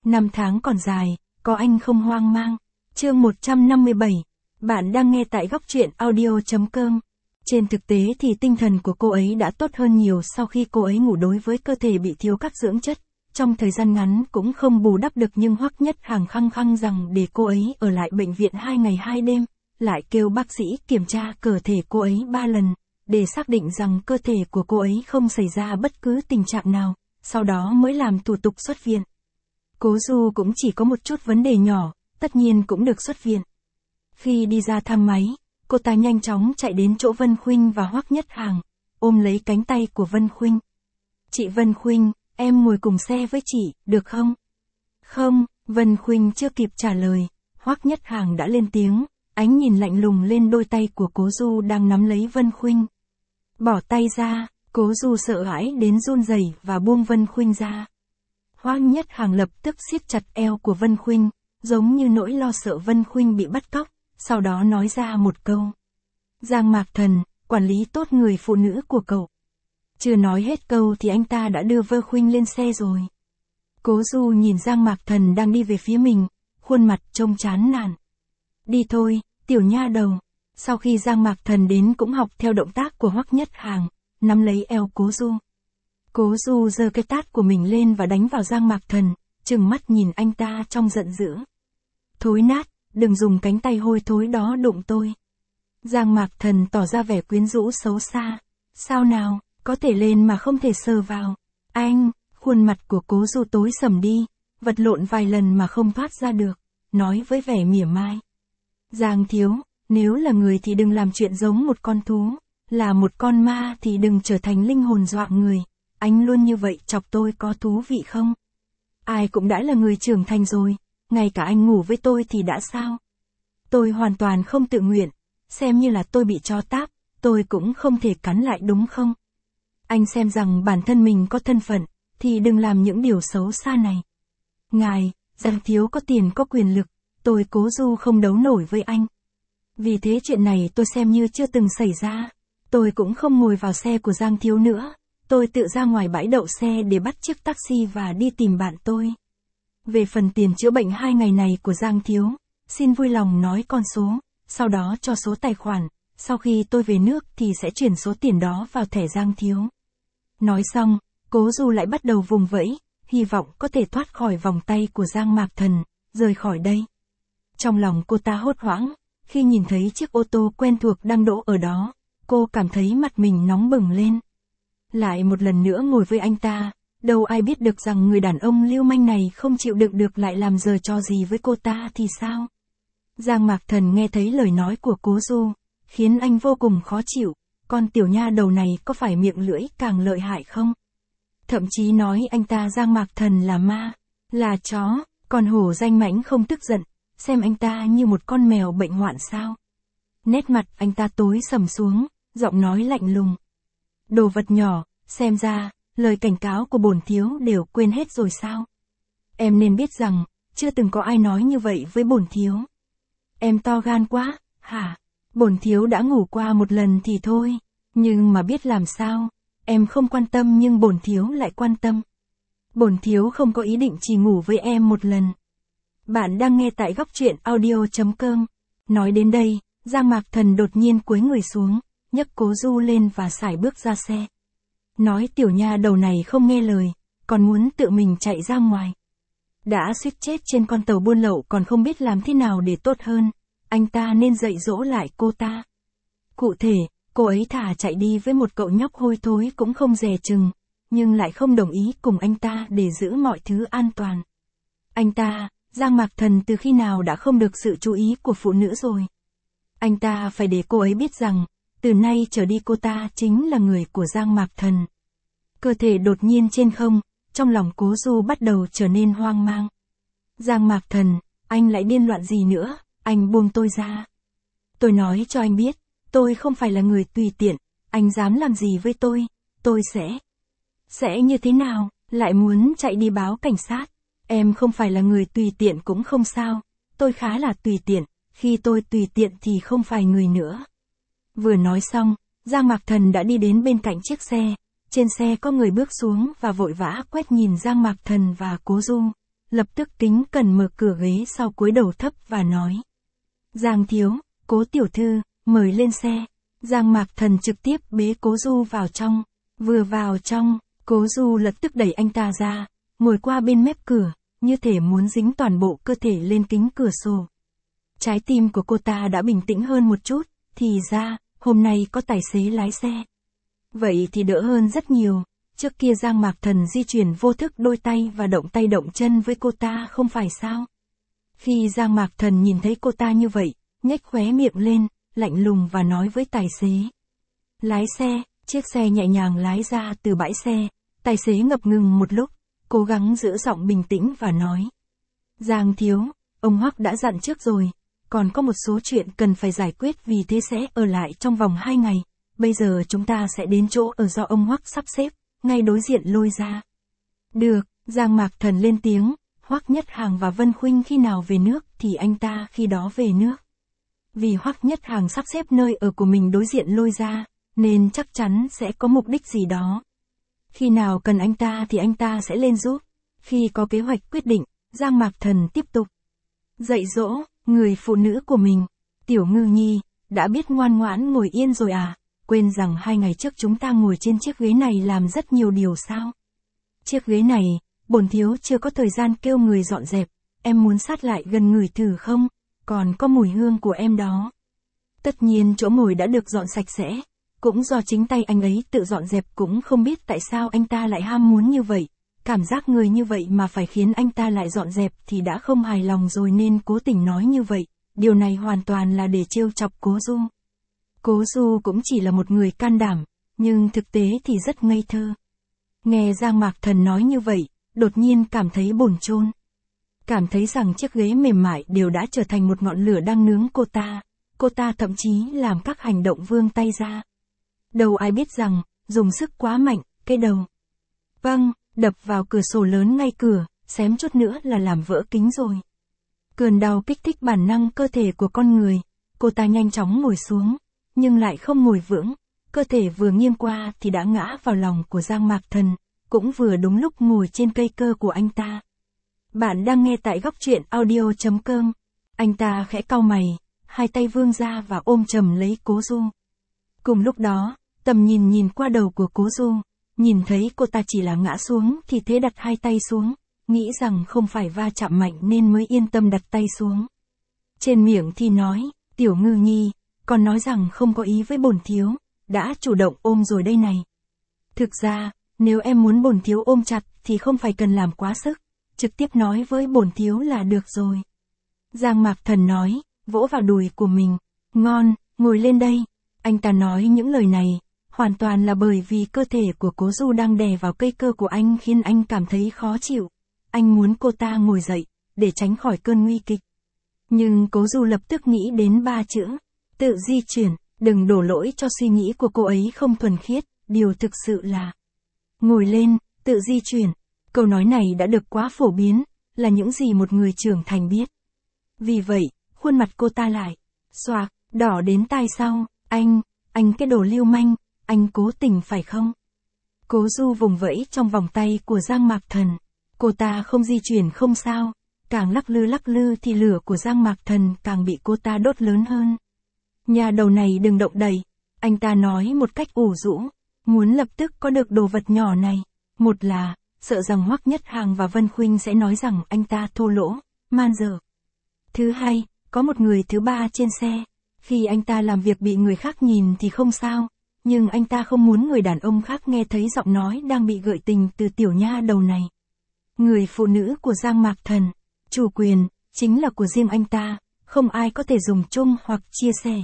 Năm tháng còn dài, có anh không hoang mang. Chương 157. Bạn đang nghe tại góc truyện audio.com. Trên thực tế thì tinh thần của cô ấy đã tốt hơn nhiều sau khi cô ấy ngủ, đối với cơ thể bị thiếu các dưỡng chất. Trong thời gian ngắn cũng không bù đắp được, nhưng Hoắc Nhất Hàng khăng khăng rằng để cô ấy ở lại bệnh viện 2 ngày 2 đêm, lại kêu bác sĩ kiểm tra cơ thể cô ấy 3 lần, để xác định rằng cơ thể của cô ấy không xảy ra bất cứ tình trạng nào, sau đó mới làm thủ tục xuất viện. Cố Du cũng chỉ có một chút vấn đề nhỏ, tất nhiên cũng được xuất viện. Khi đi ra thang máy, cô ta nhanh chóng chạy đến chỗ Vân Khuynh và Hoắc Nhất Hàng, ôm lấy cánh tay của Vân Khuynh. "Chị Vân Khuynh, em ngồi cùng xe với chị, được không?" "Không." Vân Khuynh chưa kịp trả lời, Hoắc Nhất Hàng đã lên tiếng, ánh nhìn lạnh lùng lên đôi tay của Cố Du đang nắm lấy Vân Khuynh. "Bỏ tay ra." Cố Du sợ hãi đến run rẩy và buông Vân Khuynh ra. Hoắc Nhất Hàng lập tức siết chặt eo của Vân Khuynh, giống như nỗi lo sợ Vân Khuynh bị bắt cóc, sau đó nói ra một câu. "Giang Mạc Thần, quản lý tốt người phụ nữ của cậu." Chưa nói hết câu thì anh ta đã đưa Vân Khuynh lên xe rồi. Cố Du nhìn Giang Mạc Thần đang đi về phía mình, khuôn mặt trông chán nản. "Đi thôi, tiểu nha đầu." Sau khi Giang Mạc Thần đến cũng học theo động tác của Hoắc Nhất Hàng, nắm lấy eo Cố Du. Cố Du giơ cái tát của mình lên và đánh vào Giang Mạc Thần, trừng mắt nhìn anh ta trong giận dữ. "Thối nát, đừng dùng cánh tay hôi thối đó đụng tôi." Giang Mạc Thần tỏ ra vẻ quyến rũ xấu xa. "Sao nào, có thể lên mà không thể sờ vào." "Anh." Khuôn mặt của Cố Du tối sầm đi, vật lộn vài lần mà không thoát ra được, nói với vẻ mỉa mai. "Giang thiếu, nếu là người thì đừng làm chuyện giống một con thú, là một con ma thì đừng trở thành linh hồn dọa người. Anh luôn như vậy chọc tôi có thú vị không? Ai cũng đã là người trưởng thành rồi, ngay cả anh ngủ với tôi thì đã sao? Tôi hoàn toàn không tự nguyện, xem như là tôi bị cho táp, tôi cũng không thể cắn lại đúng không? Anh xem rằng bản thân mình có thân phận, thì đừng làm những điều xấu xa này. Ngài, Giang thiếu có tiền có quyền lực, tôi Cố Du không đấu nổi với anh. Vì thế chuyện này tôi xem như chưa từng xảy ra. Tôi cũng không ngồi vào xe của Giang thiếu nữa. Tôi tự ra ngoài bãi đậu xe để bắt chiếc taxi và đi tìm bạn tôi. Về phần tiền chữa bệnh 2 ngày này của Giang thiếu, xin vui lòng nói con số, sau đó cho số tài khoản, sau khi tôi về nước thì sẽ chuyển số tiền đó vào thẻ Giang thiếu." Nói xong, Cố Du lại bắt đầu vùng vẫy, hy vọng có thể thoát khỏi vòng tay của Giang Mạc Thần, rời khỏi đây. Trong lòng cô ta hốt hoảng, khi nhìn thấy chiếc ô tô quen thuộc đang đỗ ở đó, cô cảm thấy mặt mình nóng bừng lên. Lại một lần nữa ngồi với anh ta, đâu ai biết được rằng người đàn ông lưu manh này không chịu đựng được lại làm giở trò gì với cô ta thì sao? Giang Mạc Thần nghe thấy lời nói của Cố Du, khiến anh vô cùng khó chịu, con tiểu nha đầu này có phải miệng lưỡi càng lợi hại không? Thậm chí nói anh ta Giang Mạc Thần là ma, là chó, còn hổ danh mãnh không tức giận, xem anh ta như một con mèo bệnh hoạn sao? Nét mặt anh ta tối sầm xuống, giọng nói lạnh lùng. "Đồ vật nhỏ, xem ra, lời cảnh cáo của bổn thiếu đều quên hết rồi sao? Em nên biết rằng, chưa từng có ai nói như vậy với bổn thiếu. Em to gan quá, hả? Bổn thiếu đã ngủ qua một lần thì thôi, nhưng mà biết làm sao, em không quan tâm nhưng bổn thiếu lại quan tâm. Bổn thiếu không có ý định chỉ ngủ với em một lần." Bạn đang nghe tại góc truyện audio.com. Nói đến đây, Giang Mạc Thần đột nhiên cúi người xuống, nhấc Cố Du lên và sải bước ra xe. Nói tiểu nha đầu này không nghe lời, còn muốn tự mình chạy ra ngoài. Đã suýt chết trên con tàu buôn lậu còn không biết làm thế nào để tốt hơn, anh ta nên dạy dỗ lại cô ta. Cụ thể, cô ấy thà chạy đi với một cậu nhóc hôi thối cũng không dè chừng, nhưng lại không đồng ý cùng anh ta để giữ mọi thứ an toàn. Anh ta, Giang Mạc Thần từ khi nào đã không được sự chú ý của phụ nữ rồi. Anh ta phải để cô ấy biết rằng, từ nay trở đi cô ta chính là người của Giang Mạc Thần. Cơ thể đột nhiên trên không, trong lòng Cố Du bắt đầu trở nên hoang mang. "Giang Mạc Thần, anh lại điên loạn gì nữa, anh buông tôi ra. Tôi nói cho anh biết, tôi không phải là người tùy tiện, anh dám làm gì với tôi sẽ như thế nào, lại muốn chạy đi báo cảnh sát. Em không phải là người tùy tiện cũng không sao, tôi khá là tùy tiện, khi tôi tùy tiện thì không phải người nữa." Vừa nói xong, Giang Mạc Thần đã đi đến bên cạnh chiếc xe, trên xe có người bước xuống và vội vã quét nhìn Giang Mạc Thần và Cố Du, lập tức kính cẩn mở cửa ghế sau cúi đầu thấp và nói. Giang thiếu, Cố tiểu thư, mời lên xe. Giang Mạc Thần trực tiếp bế Cố Du vào trong. Vừa vào trong, Cố Du lập tức đẩy anh ta ra, ngồi qua bên mép cửa, như thể muốn dính toàn bộ cơ thể lên kính cửa sổ. Trái tim của cô ta đã bình tĩnh hơn một chút, thì ra, hôm nay có tài xế lái xe. Vậy thì đỡ hơn rất nhiều, trước kia Giang Mạc Thần di chuyển vô thức đôi tay và động tay động chân với cô ta không phải sao. Khi Giang Mạc Thần nhìn thấy cô ta như vậy, nhếch khóe miệng lên, lạnh lùng và nói với tài xế. Lái xe, chiếc xe nhẹ nhàng lái ra từ bãi xe, tài xế ngập ngừng một lúc, cố gắng giữ giọng bình tĩnh và nói. Giang thiếu, ông Hoắc đã dặn trước rồi, còn có một số chuyện cần phải giải quyết vì thế sẽ ở lại trong vòng 2 ngày, bây giờ chúng ta sẽ đến chỗ ở do ông Hoắc sắp xếp, ngay đối diện Lôi Gia. Được, Giang Mạc Thần lên tiếng, Hoắc Nhất Hàng và Vân Khuynh khi nào về nước thì anh ta khi đó về nước. Vì Hoắc Nhất Hàng sắp xếp nơi ở của mình đối diện Lôi Gia, nên chắc chắn sẽ có mục đích gì đó. Khi nào cần anh ta thì anh ta sẽ lên giúp. Khi có kế hoạch quyết định, Giang Mạc Thần tiếp tục dạy dỗ người phụ nữ của mình. Tiểu Ngư Nhi, đã biết ngoan ngoãn ngồi yên rồi à? Quên rằng 2 ngày trước chúng ta ngồi trên chiếc ghế này làm rất nhiều điều sao? Chiếc ghế này, bổn thiếu chưa có thời gian kêu người dọn dẹp, em muốn sát lại gần ngửi thử không? Còn có mùi hương của em đó. Tất nhiên chỗ ngồi đã được dọn sạch sẽ, cũng do chính tay anh ấy tự dọn dẹp, cũng không biết tại sao anh ta lại ham muốn như vậy. Cảm giác người như vậy mà phải khiến anh ta lại dọn dẹp thì đã không hài lòng rồi nên cố tình nói như vậy, điều này hoàn toàn là để trêu chọc Cố Du. Cố Du cũng chỉ là một người can đảm, nhưng thực tế thì rất ngây thơ. Nghe Giang Mạc Thần nói như vậy, đột nhiên cảm thấy bồn chồn. Cảm thấy rằng chiếc ghế mềm mại đều đã trở thành một ngọn lửa đang nướng cô ta. Cô ta thậm chí làm các hành động vươn tay ra. Đâu ai biết rằng, dùng sức quá mạnh, cái đầu vâng, đập vào cửa sổ lớn ngay cửa, xém chút nữa là làm vỡ kính rồi. Cơn đau kích thích bản năng cơ thể của con người, cô ta nhanh chóng ngồi xuống, nhưng lại không ngồi vững, cơ thể vừa nghiêng qua thì đã ngã vào lòng của Giang Mạc Thần, cũng vừa đúng lúc ngồi trên cây cơ của anh ta. Bạn đang nghe tại góc truyện audio.com. Anh ta khẽ cau mày, hai tay vươn ra và ôm chầm lấy Cố Du. Cùng lúc đó, tầm nhìn qua đầu của Cố Du, nhìn thấy cô ta chỉ là ngã xuống thì thế đặt hai tay xuống, nghĩ rằng không phải va chạm mạnh nên mới yên tâm đặt tay xuống. Trên miệng thì nói, Tiểu Ngư Nhi, còn nói rằng không có ý với bổn thiếu, đã chủ động ôm rồi đây này. Thực ra, nếu em muốn bổn thiếu ôm chặt thì không phải cần làm quá sức, trực tiếp nói với bổn thiếu là được rồi. Giang Mạc Thần nói, vỗ vào đùi của mình, ngon, ngồi lên đây. Anh ta nói những lời này, hoàn toàn là bởi vì cơ thể của Cố Du đang đè vào cây cơ của anh khiến anh cảm thấy khó chịu. Anh muốn cô ta ngồi dậy, để tránh khỏi cơn nguy kịch. Nhưng Cố Du lập tức nghĩ đến 3 chữ, tự di chuyển, đừng đổ lỗi cho suy nghĩ của cô ấy không thuần khiết, điều thực sự là ngồi lên, tự di chuyển. Câu nói này đã được quá phổ biến, là những gì một người trưởng thành biết. Vì vậy, khuôn mặt cô ta lại xoạc, đỏ đến tai sau, anh cái đồ lưu manh, anh cố tình phải không? Cố Du vùng vẫy trong vòng tay của Giang Mạc Thần, cô ta không di chuyển không sao, càng lắc lư thì lửa của Giang Mạc Thần càng bị cô ta đốt lớn hơn. Nhà đầu này đừng động đậy, anh ta nói một cách ủ rũ, muốn lập tức có được đồ vật nhỏ này, một là sợ rằng Hoắc Nhất Hàng và Vân Khuynh sẽ nói rằng anh ta thô lỗ, man dợ. Thứ hai, có một người thứ ba trên xe, khi anh ta làm việc bị người khác nhìn thì không sao, nhưng anh ta không muốn người đàn ông khác nghe thấy giọng nói đang bị gợi tình từ tiểu nha đầu này. Người phụ nữ của Giang Mạc Thần, chủ quyền, chính là của riêng anh ta, không ai có thể dùng chung hoặc chia sẻ.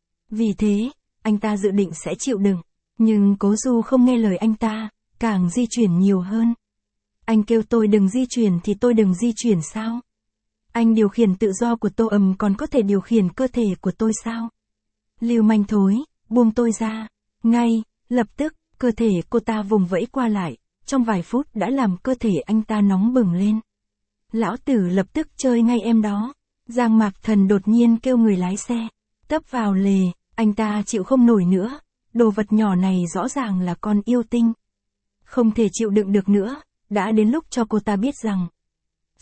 Vì thế, anh ta dự định sẽ chịu đựng, nhưng Cố Du không nghe lời anh ta, càng di chuyển nhiều hơn. Anh kêu tôi đừng di chuyển thì tôi đừng di chuyển sao? Anh điều khiển tự do của tôi còn có thể điều khiển cơ thể của tôi sao? Lưu manh thối, buông tôi ra. Ngay, lập tức, cơ thể cô ta vùng vẫy qua lại, trong vài phút đã làm cơ thể anh ta nóng bừng lên. Lão tử lập tức chơi ngay em đó. Giang Mạc Thần đột nhiên kêu người lái xe, tấp vào lề, anh ta chịu không nổi nữa, đồ vật nhỏ này rõ ràng là con yêu tinh. Không thể chịu đựng được nữa, đã đến lúc cho cô ta biết rằng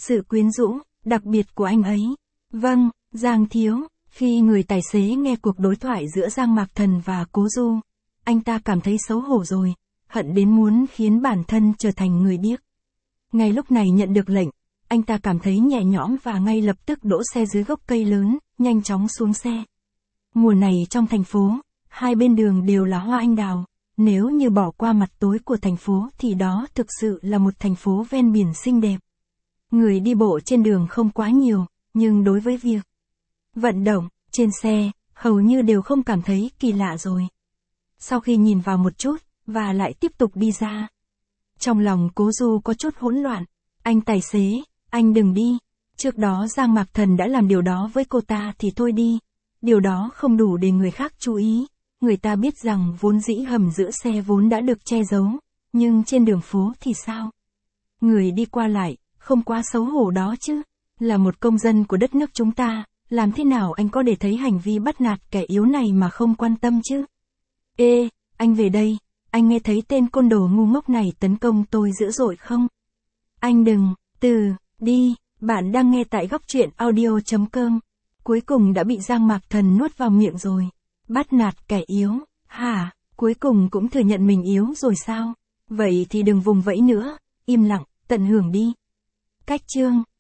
sự quyến rũ, đặc biệt của anh ấy. Vâng, Giang Thiếu, khi người tài xế nghe cuộc đối thoại giữa Giang Mạc Thần và Cố Du, anh ta cảm thấy xấu hổ rồi, hận đến muốn khiến bản thân trở thành người điếc. Ngay lúc này nhận được lệnh, anh ta cảm thấy nhẹ nhõm và ngay lập tức đỗ xe dưới gốc cây lớn, nhanh chóng xuống xe. Mùa này trong thành phố, hai bên đường đều là hoa anh đào, nếu như bỏ qua mặt tối của thành phố thì đó thực sự là một thành phố ven biển xinh đẹp. Người đi bộ trên đường không quá nhiều, nhưng đối với việc vận động, trên xe, hầu như đều không cảm thấy kỳ lạ rồi. Sau khi nhìn vào một chút, và lại tiếp tục đi ra. Trong lòng Cố Du có chút hỗn loạn, anh tài xế, anh đừng đi. Trước đó Giang Mạc Thần đã làm điều đó với cô ta thì thôi đi. Điều đó không đủ để người khác chú ý. Người ta biết rằng vốn dĩ hầm giữ xe vốn đã được che giấu, nhưng trên đường phố thì sao? Người đi qua lại, không quá xấu hổ đó chứ. Là một công dân của đất nước chúng ta, làm thế nào anh có để thấy hành vi bắt nạt kẻ yếu này mà không quan tâm chứ? Ê, anh về đây, anh nghe thấy tên côn đồ ngu ngốc này tấn công tôi dữ dội không? Anh đừng, đi, bạn đang nghe tại góc truyện audio.com. Cuối cùng đã bị Giang Mạc Thần nuốt vào miệng rồi. Bắt nạt kẻ yếu, hả? Cuối cùng cũng thừa nhận mình yếu rồi sao? Vậy thì đừng vùng vẫy nữa, im lặng, tận hưởng đi. Cách chương